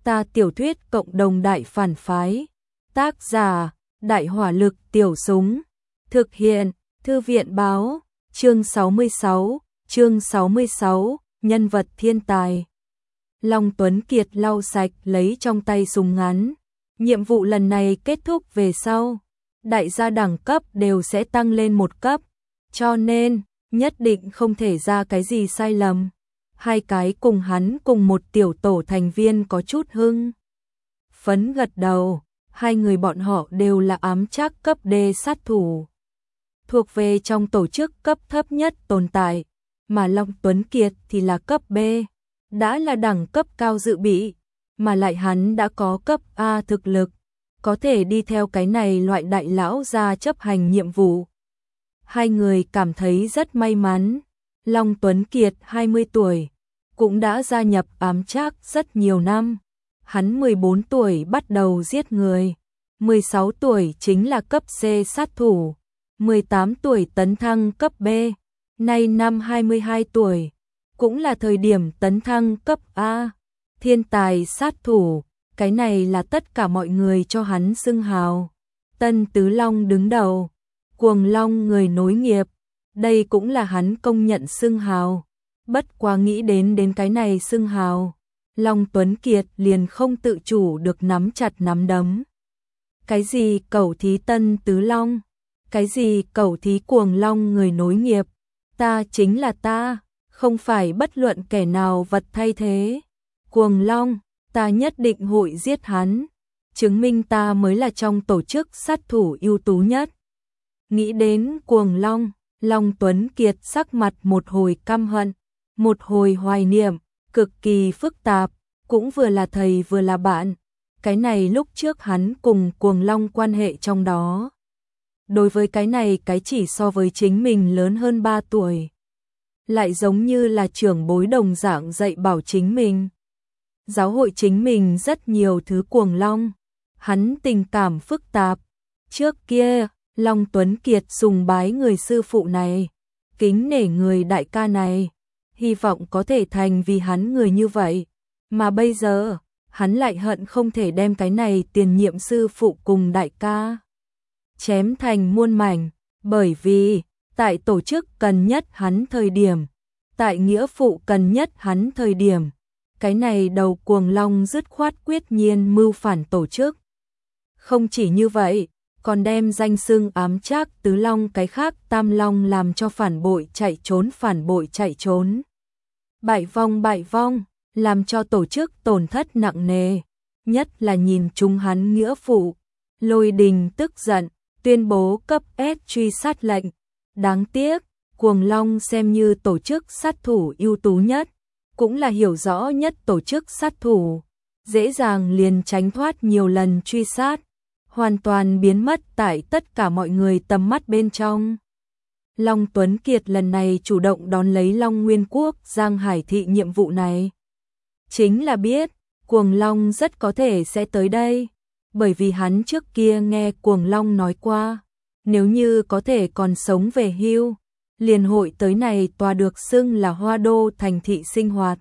Ta tiểu thuyết cộng đồng đại phản phái. Tác giả: Đại hỏa lực tiểu súng. Thực hiện: Thư viện báo. Chương 66, nhân vật thiên tài. Long Tuấn Kiệt lau sạch lấy trong tay súng ngắn. Nhiệm vụ lần này kết thúc về sau, đại gia đẳng cấp đều sẽ tăng lên một cấp, cho nên nhất định không thể ra cái gì sai lầm. Hai cái cùng hắn cùng một tiểu tổ thành viên có chút hưng phấn gật đầu. Hai người bọn họ đều là ám trác cấp D sát thủ, thuộc về trong tổ chức cấp thấp nhất tồn tại, mà Long Tuấn Kiệt thì là cấp B, đã là đẳng cấp cao dự bị, mà lại hắn đã có cấp A thực lực, có thể đi theo cái này loại đại lão ra chấp hành nhiệm vụ. Hai người cảm thấy rất may mắn. Long Tuấn Kiệt 20 tuổi, cũng đã gia nhập ám trác rất nhiều năm. Hắn 14 tuổi bắt đầu giết người, 16 tuổi chính là cấp C sát thủ, 18 tuổi tấn thăng cấp B, nay năm 22 tuổi, cũng là thời điểm tấn thăng cấp A. Thiên tài sát thủ, cái này là tất cả mọi người cho hắn xưng hào. Tân Tứ Long đứng đầu, Cuồng Long người nối nghiệp, đây cũng là hắn công nhận xưng hào. Bất quá nghĩ đến cái này xưng hào, Long Tuấn Kiệt liền không tự chủ được nắm chặt nắm đấm. Cái gì cẩu thí Tân Tứ Long, cái gì cẩu thí Cuồng Long người nối nghiệp, ta chính là ta, không phải bất luận kẻ nào vật thay thế. Cuồng Long, ta nhất định hội giết hắn, chứng minh ta mới là trong tổ chức sát thủ ưu tú nhất. Nghĩ đến Cuồng Long, Long Tuấn Kiệt sắc mặt một hồi căm hận, một hồi hoài niệm, cực kỳ phức tạp, cũng vừa là thầy vừa là bạn. Cái này lúc trước hắn cùng Cuồng Long quan hệ trong đó. Đối với cái này cái chỉ so với chính mình lớn hơn 3 tuổi. Lại giống như là trưởng bối đồng dạng dạy bảo chính mình. Giáo hội chính mình rất nhiều thứ. Cuồng Long, hắn tình cảm phức tạp. Trước kia, Long Tuấn Kiệt sùng bái người sư phụ này, kính nể người đại ca này, hy vọng có thể thành vì hắn người như vậy. Mà bây giờ, hắn lại hận không thể đem cái này tiền nhiệm sư phụ cùng đại ca chém thành muôn mảnh, bởi vì tại tổ chức cần nhất hắn thời điểm, tại nghĩa phụ cần nhất hắn thời điểm, cái này đầu Cuồng Long dứt khoát quyết nhiên mưu phản tổ chức. Không chỉ như vậy, còn đem danh xưng ám trác Tứ Long cái khác Tam Long làm cho phản bội chạy trốn. Bại vong, làm cho tổ chức tổn thất nặng nề, nhất là nhìn chúng hắn nghĩa phụ. Lôi Đình tức giận, tuyên bố cấp S truy sát lệnh. Đáng tiếc, Cuồng Long xem như tổ chức sát thủ ưu tú nhất, cũng là hiểu rõ nhất tổ chức sát thủ, dễ dàng liền tránh thoát nhiều lần truy sát, hoàn toàn biến mất tại tất cả mọi người tầm mắt bên trong. Long Tuấn Kiệt lần này chủ động đón lấy Long Nguyên Quốc Giang Hải thị nhiệm vụ này, chính là biết Cuồng Long rất có thể sẽ tới đây, bởi vì hắn trước kia nghe Cuồng Long nói qua, nếu như có thể còn sống về hưu, liền hội tới này tòa được xưng là Hoa Đô thành thị sinh hoạt.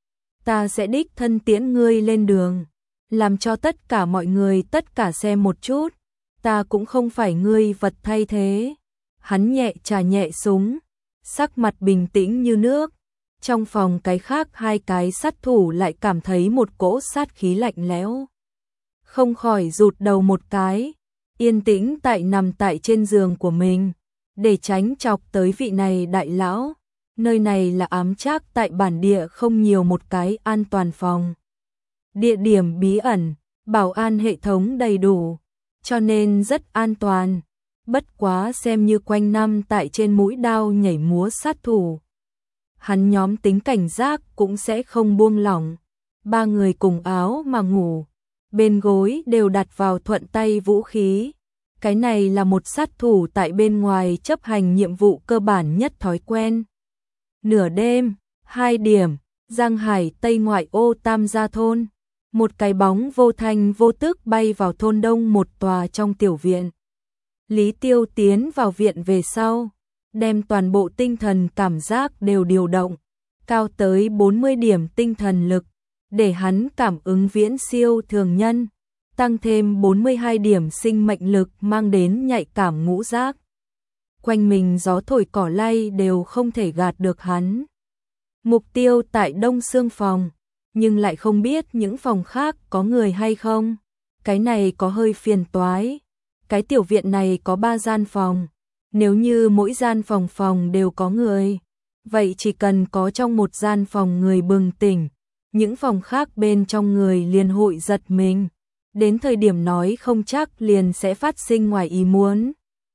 Ta sẽ đích thân tiễn ngươi lên đường, làm cho tất cả mọi người tất cả xem một chút, ta cũng không phải ngươi vật thay thế. Hắn nhẹ chà nhẹ súng, sắc mặt bình tĩnh như nước. Trong phòng cái khác hai cái sát thủ lại cảm thấy một cỗ sát khí lạnh lẽo, không khỏi rụt đầu một cái, yên tĩnh nằm tại trên giường của mình, để tránh chọc tới vị này đại lão. Nơi này là ám trác tại bản địa không nhiều một cái an toàn phòng. Địa điểm bí ẩn, bảo an hệ thống đầy đủ, cho nên rất an toàn. Bất quá xem như quanh năm tại trên mũi đao nhảy múa sát thủ, hắn nhóm tính cảnh giác cũng sẽ không buông lỏng. Ba người cùng áo mà ngủ, bên gối đều đặt vào thuận tay vũ khí. Cái này là một sát thủ tại bên ngoài chấp hành nhiệm vụ cơ bản nhất thói quen. Nửa đêm, 2 điểm, Giang Hải Tây ngoại ô Tam Gia thôn, một cái bóng vô thanh vô tức bay vào thôn đông một tòa trong tiểu viện. Lý Tiêu tiến vào viện về sau, đem toàn bộ tinh thần cảm giác đều điều động, cao tới 40 điểm tinh thần lực, để hắn cảm ứng viễn siêu thường nhân, tăng thêm 42 điểm sinh mệnh lực mang đến nhạy cảm ngũ giác. Quanh mình gió thổi cỏ lay đều không thể gạt được hắn. Mục tiêu tại Đông Xương phòng, nhưng lại không biết những phòng khác có người hay không. Cái này có hơi phiền toái. Cái tiểu viện này có 3 gian phòng. Nếu như mỗi gian phòng đều có người, vậy chỉ cần có trong một gian phòng người bừng tỉnh, những phòng khác bên trong người liền hội giật mình. Đến thời điểm nói không chắc liền sẽ phát sinh ngoài ý muốn.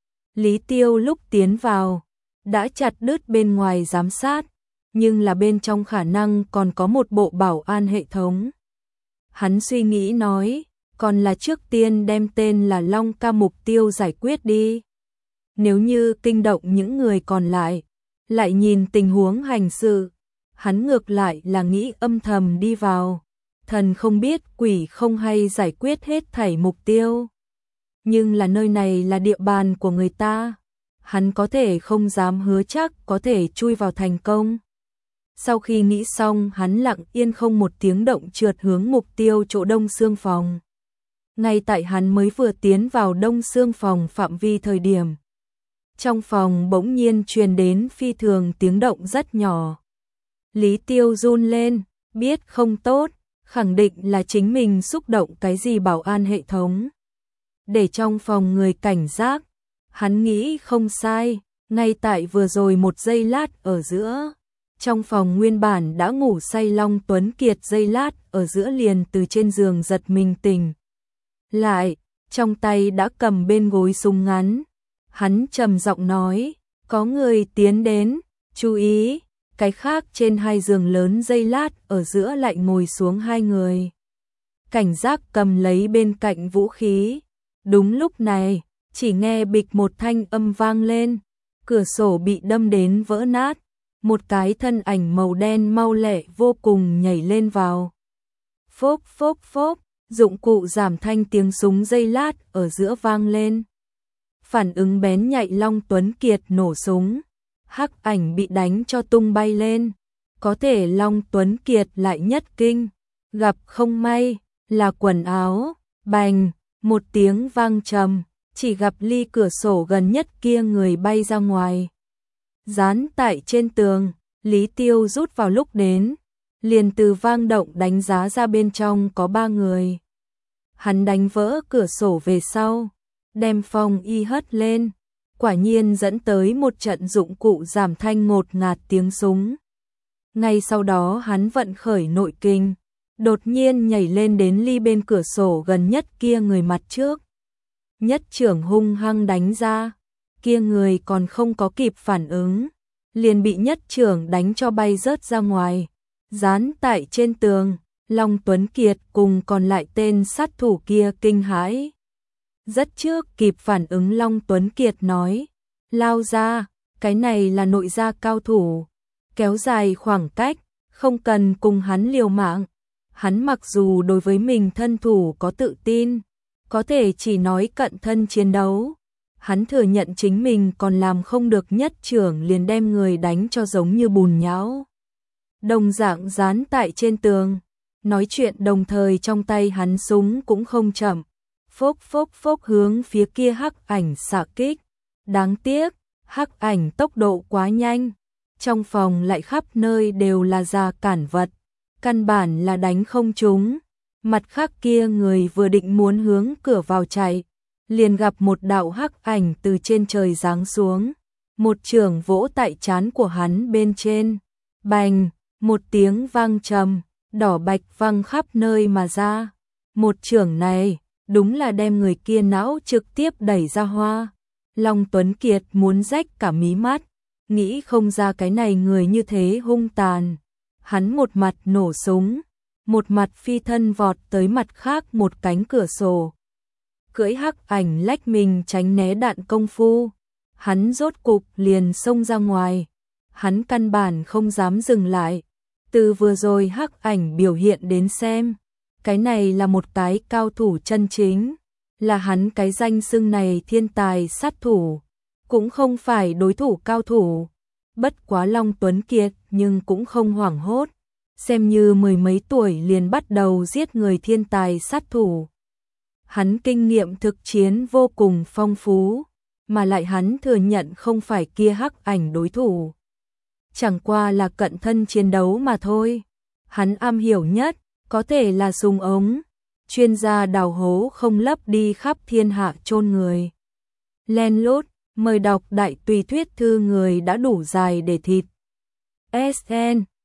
Lý Tiêu lúc tiến vào, đã chặt đứt bên ngoài giám sát, nhưng là bên trong khả năng còn có một bộ bảo an hệ thống. Hắn suy nghĩ nói, còn là trước tiên đem tên là Long Ca mục tiêu giải quyết đi. Nếu như kinh động những người còn lại nhìn tình huống hành sự, hắn ngược lại là nghĩ âm thầm đi vào. Thần không biết quỷ không hay giải quyết hết thảy mục tiêu. Nhưng là nơi này là địa bàn của người ta, hắn có thể không dám hứa chắc có thể chui vào thành công. Sau khi nghĩ xong, hắn lặng yên không một tiếng động trượt hướng mục tiêu chỗ Đông Xương phòng. Ngay tại hắn mới vừa tiến vào Đông Xương phòng phạm vi thời điểm, trong phòng bỗng nhiên truyền đến phi thường tiếng động rất nhỏ. Lý Tiêu run lên, biết không tốt, khẳng định là chính mình xúc động cái gì bảo an hệ thống. Để trong phòng người cảnh giác, hắn nghĩ không sai, ngay tại vừa rồi một giây lát ở giữa. Trong phòng nguyên bản đã ngủ say Long Tuấn Kiệt giây lát ở giữa liền từ trên giường giật mình tỉnh lại, trong tay đã cầm bên gối súng ngắn. Hắn trầm giọng nói, có người tiến đến, chú ý. Cái khác trên 2 giường lớn giây lát ở giữa lại ngồi xuống 2 người. Cảnh giác cầm lấy bên cạnh vũ khí. Đúng lúc này, chỉ nghe bịch một thanh âm vang lên, cửa sổ bị đâm đến vỡ nát. Một cái thân ảnh màu đen mau lẹ vô cùng nhảy lên vào. Phốp phốp phốp, dụng cụ giảm thanh tiếng súng giây lát ở giữa vang lên. Phản ứng bén nhạy Long Tuấn Kiệt nổ súng. Hắc ảnh bị đánh cho tung bay lên. Có thể Long Tuấn Kiệt lại nhất kinh. Gặp không may, là quần áo. Bành, một tiếng vang trầm. Chỉ gặp ly cửa sổ gần nhất kia người bay ra ngoài. Dán tại trên tường, Lý Tiêu rút vào lúc đến. Liền từ vang động đánh giá ra bên trong có 3 người. Hắn đánh vỡ cửa sổ về sau, đem phòng y hất lên. Quả nhiên dẫn tới một trận dụng cụ giảm thanh ngột ngạt tiếng súng. Ngay sau đó hắn vận khởi nội kinh, đột nhiên nhảy lên đến ly bên cửa sổ gần nhất kia người mặt trước. Nhất trưởng hung hăng đánh ra, kia người còn không có kịp phản ứng, liền bị nhất trưởng đánh cho bay rớt ra ngoài. Dán tại trên tường, Long Tuấn Kiệt cùng còn lại tên sát thủ kia kinh hãi. Rất trước kịp phản ứng Long Tuấn Kiệt nói, lao ra, cái này là nội gia cao thủ, kéo dài khoảng cách, không cần cùng hắn liều mạng. Hắn mặc dù đối với mình thân thủ có tự tin, có thể chỉ nói cận thân chiến đấu. Hắn thừa nhận chính mình còn làm không được nhất trưởng liền đem người đánh cho giống như bùn nhão. Đồng dạng dán tại trên tường, nói chuyện đồng thời trong tay hắn súng cũng không chậm. Phốc phốc phốc hướng phía kia hắc ảnh xạ kích. Đáng tiếc, hắc ảnh tốc độ quá nhanh. Trong phòng lại khắp nơi đều là già cản vật. Căn bản là đánh không trúng. Mặt khác kia người vừa định muốn hướng cửa vào chạy, liền gặp một đạo hắc ảnh từ trên trời giáng xuống. Một chưởng vỗ tại trán của hắn bên trên. Bành, một tiếng vang trầm, đỏ bạch văng khắp nơi mà ra. Một chưởng này, đúng là đem người kia não trực tiếp đẩy ra hoa. Long Tuấn Kiệt muốn rách cả mí mắt, nghĩ không ra cái này người như thế hung tàn. Hắn một mặt nổ súng, một mặt phi thân vọt tới mặt khác một cánh cửa sổ. Cưỡi hắc ảnh lách mình tránh né đạn công phu. Hắn rốt cục liền xông ra ngoài. Hắn căn bản không dám dừng lại. Từ vừa rồi hắc ảnh biểu hiện đến xem, cái này là một cái cao thủ chân chính, là hắn cái danh xưng này thiên tài sát thủ, cũng không phải đối thủ cao thủ. Bất quá Long Tuấn Kiệt nhưng cũng không hoảng hốt, xem như mười mấy tuổi liền bắt đầu giết người thiên tài sát thủ. Hắn kinh nghiệm thực chiến vô cùng phong phú, mà lại hắn thừa nhận không phải kia Hắc Ảnh đối thủ. Chẳng qua là cận thân chiến đấu mà thôi. Hắn am hiểu nhất, có thể là súng ống, chuyên gia đào hố không lấp đi khắp thiên hạ chôn người. Len lút, mời đọc đại tùy thuyết thư người đã đủ dài để thịt. SN